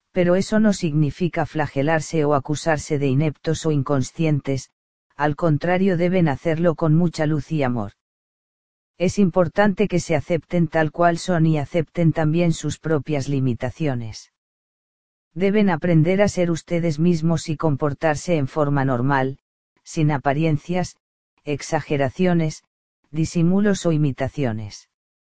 Pero eso no significa flagelarse o acusarse de ineptos o inconscientes, al contrario deben hacerlo con mucha luz y amor. Es importante que se acepten tal cual son y acepten también sus propias limitaciones. Deben aprender a ser ustedes mismos y comportarse en forma normal, sin apariencias, exageraciones, disimulos o imitaciones.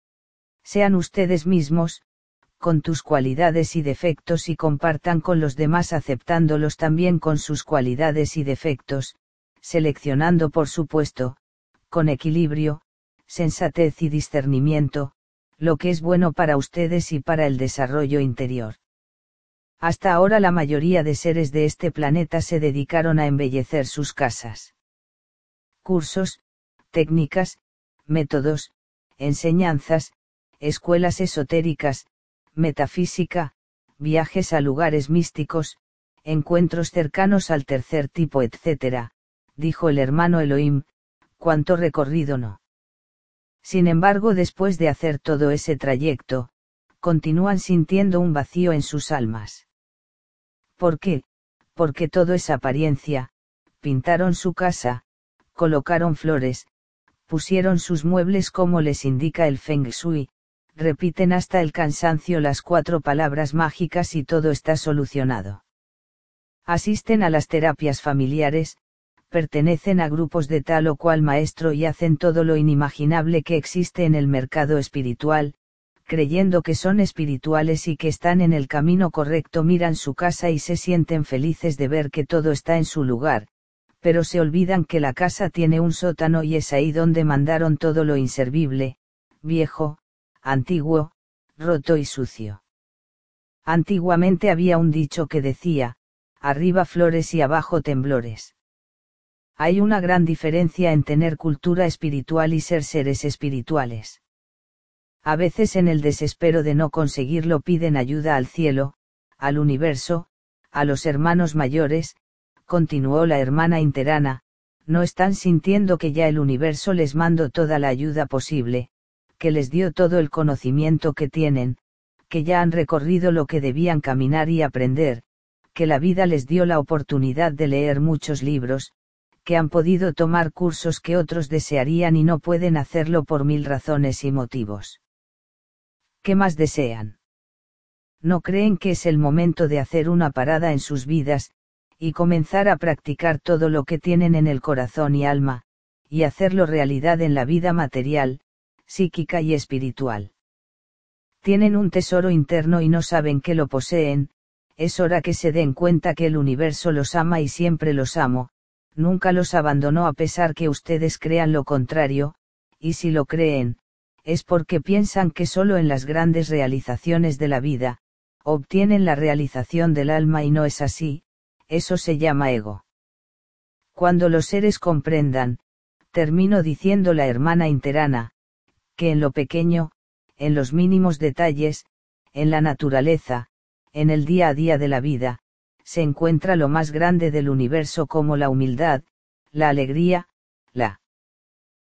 Sean ustedes mismos, con tus cualidades y defectos y compartan con los demás aceptándolos también con sus cualidades y defectos, seleccionando por supuesto, con equilibrio, sensatez y discernimiento, lo que es bueno para ustedes y para el desarrollo interior. Hasta ahora la mayoría de seres de este planeta se dedicaron a embellecer sus casas. Cursos, técnicas, métodos, enseñanzas, escuelas esotéricas, metafísica, viajes a lugares místicos, encuentros cercanos al tercer tipo, etc., dijo el hermano Elohim, cuánto recorrido no. Sin embargo, después de hacer todo ese trayecto, continúan sintiendo un vacío en sus almas. ¿Por qué? Porque todo es apariencia, pintaron su casa, colocaron flores, pusieron sus muebles como les indica el Feng Shui, repiten hasta el cansancio las 4 palabras mágicas y todo está solucionado. Asisten a las terapias familiares, pertenecen a grupos de tal o cual maestro y hacen todo lo inimaginable que existe en el mercado espiritual, creyendo que son espirituales y que están en el camino correcto, miran su casa y se sienten felices de ver que todo está en su lugar, pero se olvidan que la casa tiene un sótano y es ahí donde mandaron todo lo inservible, viejo, antiguo, roto y sucio. Antiguamente había un dicho que decía, arriba flores y abajo temblores. Hay una gran diferencia en tener cultura espiritual y ser seres espirituales. A veces en el desespero de no conseguirlo piden ayuda al cielo, al universo, a los hermanos mayores, continuó la hermana interana, no están sintiendo que ya el universo les mandó toda la ayuda posible, que les dio todo el conocimiento que tienen, que ya han recorrido lo que debían caminar y aprender, que la vida les dio la oportunidad de leer muchos libros, que han podido tomar cursos que otros desearían y no pueden hacerlo por 1000 razones y motivos. ¿Qué más desean? ¿No creen que es el momento de hacer una parada en sus vidas, y comenzar a practicar todo lo que tienen en el corazón y alma, y hacerlo realidad en la vida material, psíquica y espiritual? Tienen un tesoro interno y no saben que lo poseen, es hora que se den cuenta que el universo los ama y siempre los amó, nunca los abandonó a pesar que ustedes crean lo contrario, y si lo creen, es porque piensan que solo en las grandes realizaciones de la vida, obtienen la realización del alma y no es así, eso se llama ego. Cuando los seres comprendan, termino diciendo la hermana interana, que en lo pequeño, en los mínimos detalles, en la naturaleza, en el día a día de la vida, se encuentra lo más grande del universo como la humildad, la alegría, la